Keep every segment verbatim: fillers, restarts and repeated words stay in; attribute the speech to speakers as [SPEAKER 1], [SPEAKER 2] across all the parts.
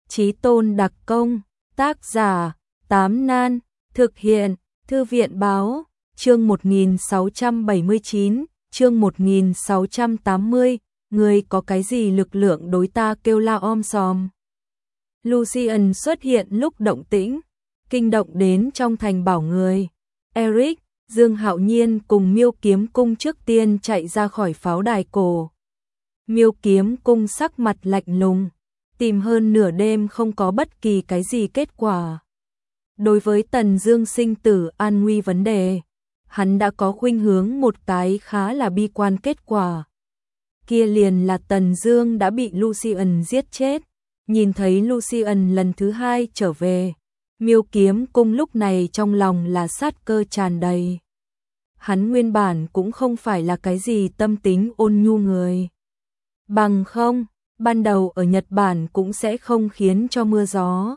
[SPEAKER 1] Chí tôn đặc công, tác giả, Tám Nan, thực hiện, Thư viện báo, chương một nghìn sáu trăm bảy mươi chín, chương một nghìn sáu trăm tám mươi, người có cái gì lực lượng đối ta kêu la om sòm. Lucian xuất hiện lúc động tĩnh, kinh động đến trong thành bảo người. Eric, Dương Hạo Nhiên cùng Miêu Kiếm Cung trước tiên chạy ra khỏi pháo đài cổ. Miêu Kiếm Cung sắc mặt lạnh lùng, tìm hơn nửa đêm không có bất kỳ cái gì kết quả. Đối với Tần Dương sinh tử an nguy vấn đề, hắn đã có khuynh hướng một cái khá là bi quan kết quả. Kia liền là Tần Dương đã bị Lucian giết chết. Nhìn thấy Lucian lần thứ hai trở về, Miêu Kiếm Cung lúc này trong lòng là sát cơ tràn đầy. Hắn nguyên bản cũng không phải là cái gì tâm tính ôn nhu người. Bằng không, ban đầu ở Nhật Bản cũng sẽ không khiến cho mưa gió.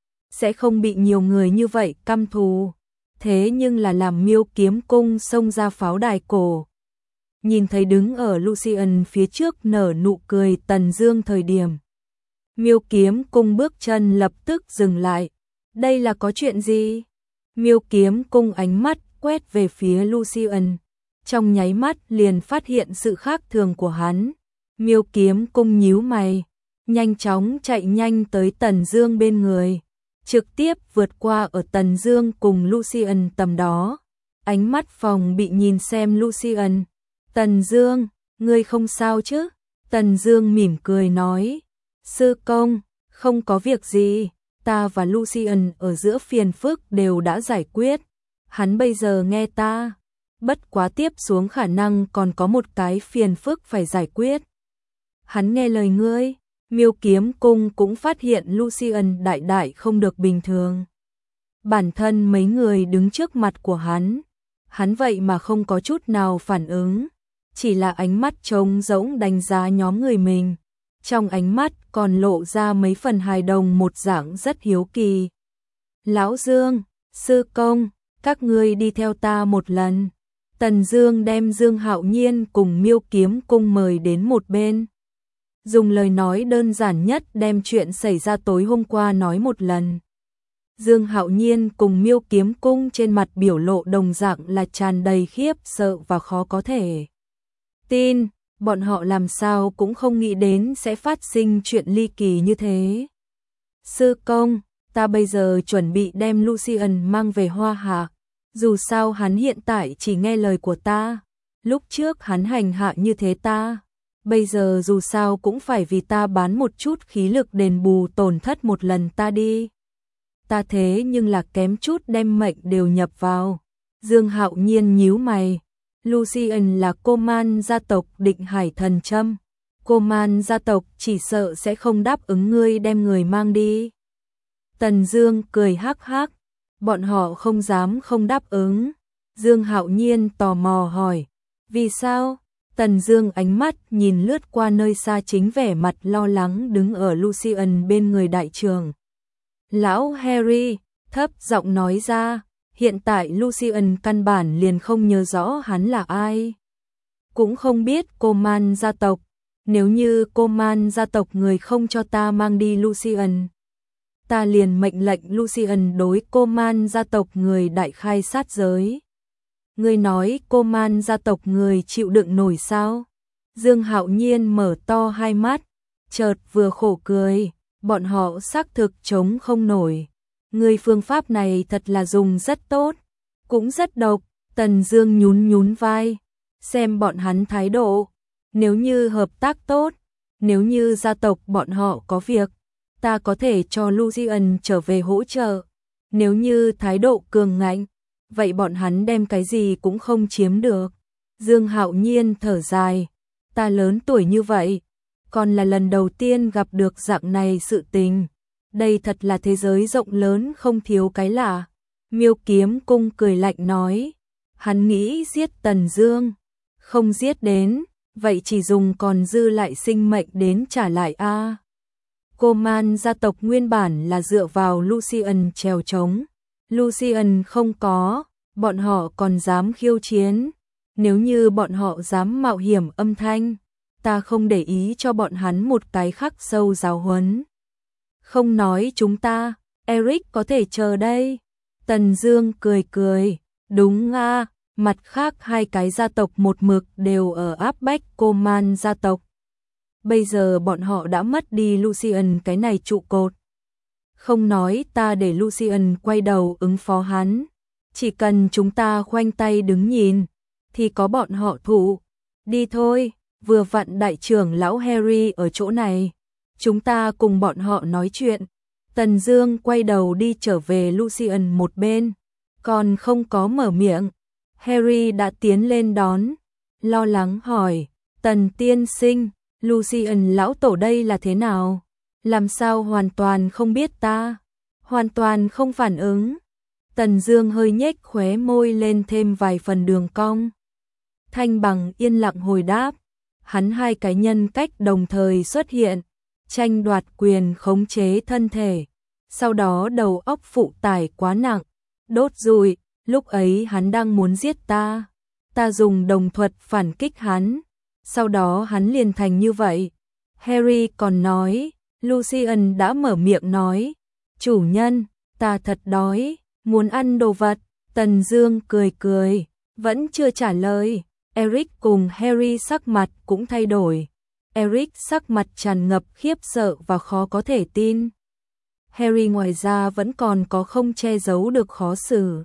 [SPEAKER 1] Sẽ không bị nhiều người như vậy căm thù. Thế nhưng là làm Miêu Kiếm Cung xông ra pháo đài cổ. Nhìn thấy đứng ở Lucian phía trước nở nụ cười Tần Dương thời điểm. Miêu Kiếm Cung bước chân lập tức dừng lại. Đây là có chuyện gì? Miêu Kiếm Cung ánh mắt quét về phía Lucian. Trong nháy mắt liền phát hiện sự khác thường của hắn. Miêu Kiếm Cung nhíu mày, nhanh chóng chạy nhanh tới Tần Dương bên người, trực tiếp vượt qua ở Tần Dương cùng Lucian tầm đó. Ánh mắt phòng bị nhìn xem Lucian. Tần Dương, ngươi không sao chứ? Tần Dương mỉm cười nói. Sư công, không có việc gì, ta và Lucian ở giữa phiền phức đều đã giải quyết. Hắn bây giờ nghe ta, bất quá tiếp xuống khả năng còn có một cái phiền phức phải giải quyết. Hắn nghe lời ngươi. Miêu Kiếm Cung cũng phát hiện Lucian đại đại không được bình thường. Bản thân mấy người đứng trước mặt của hắn, hắn vậy mà không có chút nào phản ứng, chỉ là ánh mắt trống rỗng đánh giá nhóm người mình. Trong ánh mắt còn lộ ra mấy phần hài đồng một dạng rất hiếu kỳ. Lão Dương, sư công, các ngươi đi theo ta một lần. Tần Dương đem Dương Hạo Nhiên cùng Miêu Kiếm Cung mời đến một bên. Dùng lời nói đơn giản nhất đem chuyện xảy ra tối hôm qua nói một lần. Dương Hạo Nhiên cùng Miêu Kiếm Cung trên mặt biểu lộ đồng dạng là tràn đầy khiếp sợ và khó có thể tin. Bọn họ làm sao cũng không nghĩ đến sẽ phát sinh chuyện ly kỳ như thế. Sư công, ta bây giờ chuẩn bị đem Lucian mang về Hoa Hạ. Dù sao hắn hiện tại chỉ nghe lời của ta. Lúc trước hắn hành hạ như thế ta. Bây giờ dù sao cũng phải vì ta bán một chút khí lực đền bù tổn thất một lần ta đi. Ta thế nhưng là kém chút đem mệnh đều nhập vào. Dương Hạo Nhiên nhíu mày. Lucian là cô man gia tộc Định Hải Thần Châm. Cô man gia tộc chỉ sợ sẽ không đáp ứng ngươi đem người mang đi. Tần Dương cười hắc hắc. Bọn họ không dám không đáp ứng. Dương Hạo Nhiên tò mò hỏi. Vì sao? Tần Dương ánh mắt nhìn lướt qua nơi xa chính vẻ mặt lo lắng đứng ở Lucian bên người đại trưởng. Lão Harry thấp giọng nói ra. Hiện tại Lucian căn bản liền không nhớ rõ hắn là ai. Cũng không biết cô man gia tộc. Nếu như cô man gia tộc người không cho ta mang đi Lucian, ta liền mệnh lệnh Lucian đối cô man gia tộc người đại khai sát giới. Ngươi nói cô man gia tộc người chịu đựng nổi sao? Dương Hạo Nhiên mở to hai mắt, chợt vừa khổ cười, bọn họ xác thực chống không nổi. Ngươi phương pháp này thật là dùng rất tốt, cũng rất độc. Tần Dương nhún nhún vai, xem bọn hắn thái độ. Nếu như hợp tác tốt, nếu như gia tộc bọn họ có việc, ta có thể cho Lucian trở về hỗ trợ. Nếu như thái độ cường ngạnh, vậy bọn hắn đem cái gì cũng không chiếm được. Dương Hạo Nhiên thở dài, ta lớn tuổi như vậy, còn là lần đầu tiên gặp được dạng này sự tình. Đây thật là thế giới rộng lớn không thiếu cái lạ. Miêu Kiếm Cung cười lạnh nói, hắn nghĩ giết Tần Dương, không giết đến, vậy chỉ dùng còn dư lại sinh mệnh đến trả lại a. À. Cô man gia tộc nguyên bản là dựa vào Lucian trèo trống. Lucian không có, bọn họ còn dám khiêu chiến. Nếu như bọn họ dám mạo hiểm âm thanh, ta không để ý cho bọn hắn một cái khắc sâu giáo huấn. Không nói chúng ta, Eric có thể chờ đây. Tần Dương cười cười, đúng a, mặt khác hai cái gia tộc một mực đều ở áp bách Coman gia tộc. Bây giờ bọn họ đã mất đi Lucian cái này trụ cột. Không nói ta để Lucian quay đầu ứng phó hắn, chỉ cần chúng ta khoanh tay đứng nhìn thì có bọn họ thủ. Đi thôi, vừa vặn đại trưởng lão Harry ở chỗ này, chúng ta cùng bọn họ nói chuyện. Tần Dương quay đầu đi trở về Lucian một bên, còn không có mở miệng, Harry đã tiến lên đón, lo lắng hỏi, Tần tiên sinh, Lucian lão tổ đây là thế nào? Làm sao hoàn toàn không biết ta? Hoàn toàn không phản ứng. Tần Dương hơi nhếch khóe môi lên thêm vài phần đường cong. Thanh Bằng yên lặng hồi đáp, hắn hai cái nhân cách đồng thời xuất hiện, tranh đoạt quyền khống chế thân thể. Sau đó đầu óc phụ tải quá nặng, đốt rụi, lúc ấy hắn đang muốn giết ta. Ta dùng đồng thuật phản kích hắn, sau đó hắn liền thành như vậy. Harry còn nói, Lucian đã mở miệng nói, chủ nhân, ta thật đói, muốn ăn đồ vật. Tần Dương cười cười, vẫn chưa trả lời. Eric cùng Harry sắc mặt cũng thay đổi. Eric sắc mặt tràn ngập khiếp sợ và khó có thể tin. Harry ngoài ra vẫn còn có không che giấu được khó xử.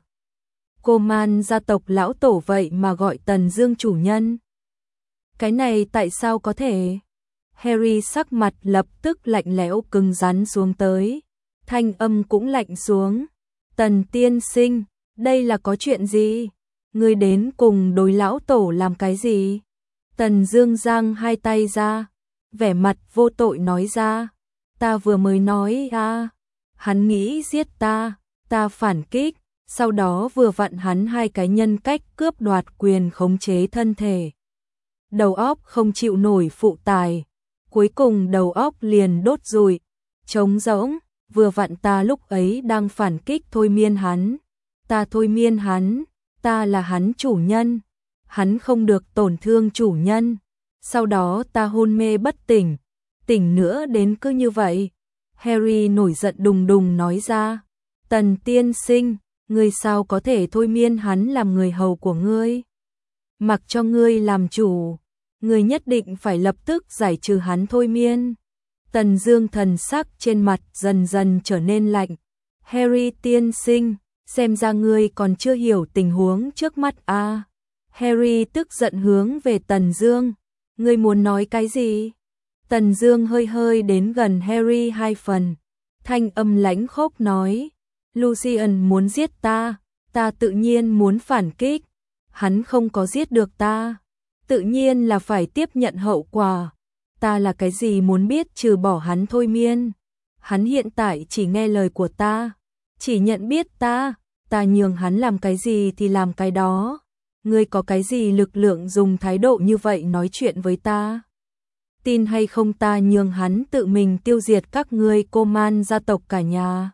[SPEAKER 1] Coman gia tộc lão tổ vậy mà gọi Tần Dương chủ nhân. Cái này tại sao có thể? Harry sắc mặt lập tức lạnh lẽo cứng rắn xuống tới. Thanh âm cũng lạnh xuống. Tần tiên sinh, đây là có chuyện gì? Ngươi đến cùng đối lão tổ làm cái gì? Tần Dương giang hai tay ra, vẻ mặt vô tội nói ra. Ta vừa mới nói à, hắn nghĩ giết ta, ta phản kích, sau đó vừa vặn hắn hai cái nhân cách cướp đoạt quyền khống chế thân thể. Đầu óc không chịu nổi phụ tải, cuối cùng đầu óc liền đốt rụi, trống rỗng, vừa vặn ta lúc ấy đang phản kích thôi miên hắn. Ta thôi miên hắn, ta là hắn chủ nhân, hắn không được tổn thương chủ nhân. Sau đó ta hôn mê bất tỉnh, tỉnh nữa đến cứ như vậy. Harry nổi giận đùng đùng nói ra, Tần tiên sinh, ngươi sao có thể thôi miên hắn làm người hầu của ngươi? Mặc cho ngươi làm chủ, ngươi nhất định phải lập tức giải trừ hắn thôi miên. Tần Dương thần sắc trên mặt dần dần trở nên lạnh. Harry tiên sinh, xem ra ngươi còn chưa hiểu tình huống trước mắt à. Harry tức giận hướng về Tần Dương. Ngươi muốn nói cái gì? Tần Dương hơi hơi đến gần Harry hai phần. Thanh âm lãnh khốc nói. Lucian muốn giết ta, ta tự nhiên muốn phản kích. Hắn không có giết được ta, tự nhiên là phải tiếp nhận hậu quả. Ta là cái gì muốn biết trừ bỏ hắn thôi miên. Hắn hiện tại chỉ nghe lời của ta, chỉ nhận biết ta, ta nhường hắn làm cái gì thì làm cái đó. Ngươi có cái gì lực lượng dùng thái độ như vậy nói chuyện với ta? Tin hay không ta nhường hắn tự mình tiêu diệt các ngươi Coman gia tộc cả nhà.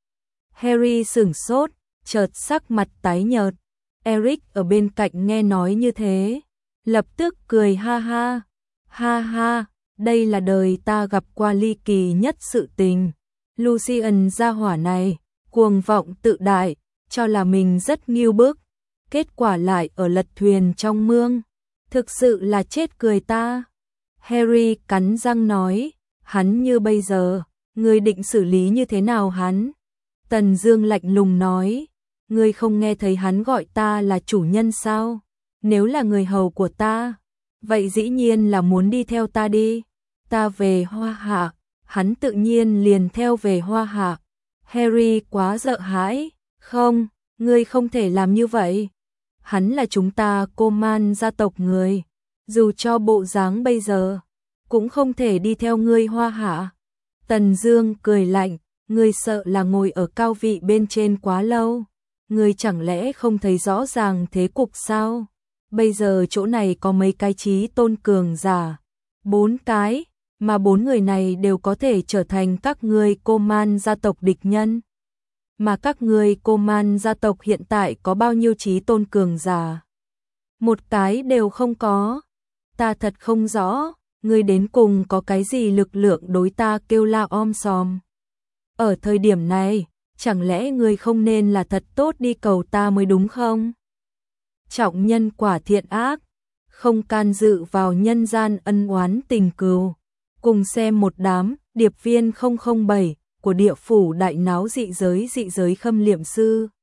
[SPEAKER 1] Harry sửng sốt, chợt sắc mặt tái nhợt. Eric ở bên cạnh nghe nói như thế, lập tức cười ha ha. Ha ha, đây là đời ta gặp qua ly kỳ nhất sự tình. Lucian gia hỏa này, cuồng vọng tự đại, cho là mình rất nghiêu bức, kết quả lại ở lật thuyền trong mương. Thực sự là chết cười ta. Harry cắn răng nói, hắn như bây giờ, ngươi định xử lý như thế nào hắn? Tần Dương lạnh lùng nói, ngươi không nghe thấy hắn gọi ta là chủ nhân sao? Nếu là người hầu của ta, vậy dĩ nhiên là muốn đi theo ta đi. Ta về Hoa Hạ, hắn tự nhiên liền theo về Hoa Hạ. Harry quá sợ hãi, không, ngươi không thể làm như vậy. Hắn là chúng ta Coman gia tộc người, dù cho bộ dáng bây giờ, cũng không thể đi theo ngươi Hoa Hạ. Tần Dương cười lạnh, ngươi sợ là ngồi ở cao vị bên trên quá lâu. Ngươi chẳng lẽ không thấy rõ ràng thế cục sao? Bây giờ chỗ này có mấy cái chí tôn cường giả, bốn cái, mà bốn người này đều có thể trở thành các ngươi Coman gia tộc địch nhân. Mà các ngươi Coman gia tộc hiện tại có bao nhiêu chí tôn cường giả? Một cái đều không có. Ta thật không rõ, ngươi đến cùng có cái gì lực lượng đối ta kêu la om sòm. Ở thời điểm này, chẳng lẽ ngươi không nên là thật tốt đi cầu ta mới đúng không? Trọng nhân quả thiện ác, không can dự vào nhân gian ân oán tình cừu. Cùng xem một đám điệp viên không không bảy của địa phủ đại náo dị giới dị giới khâm liệm sư.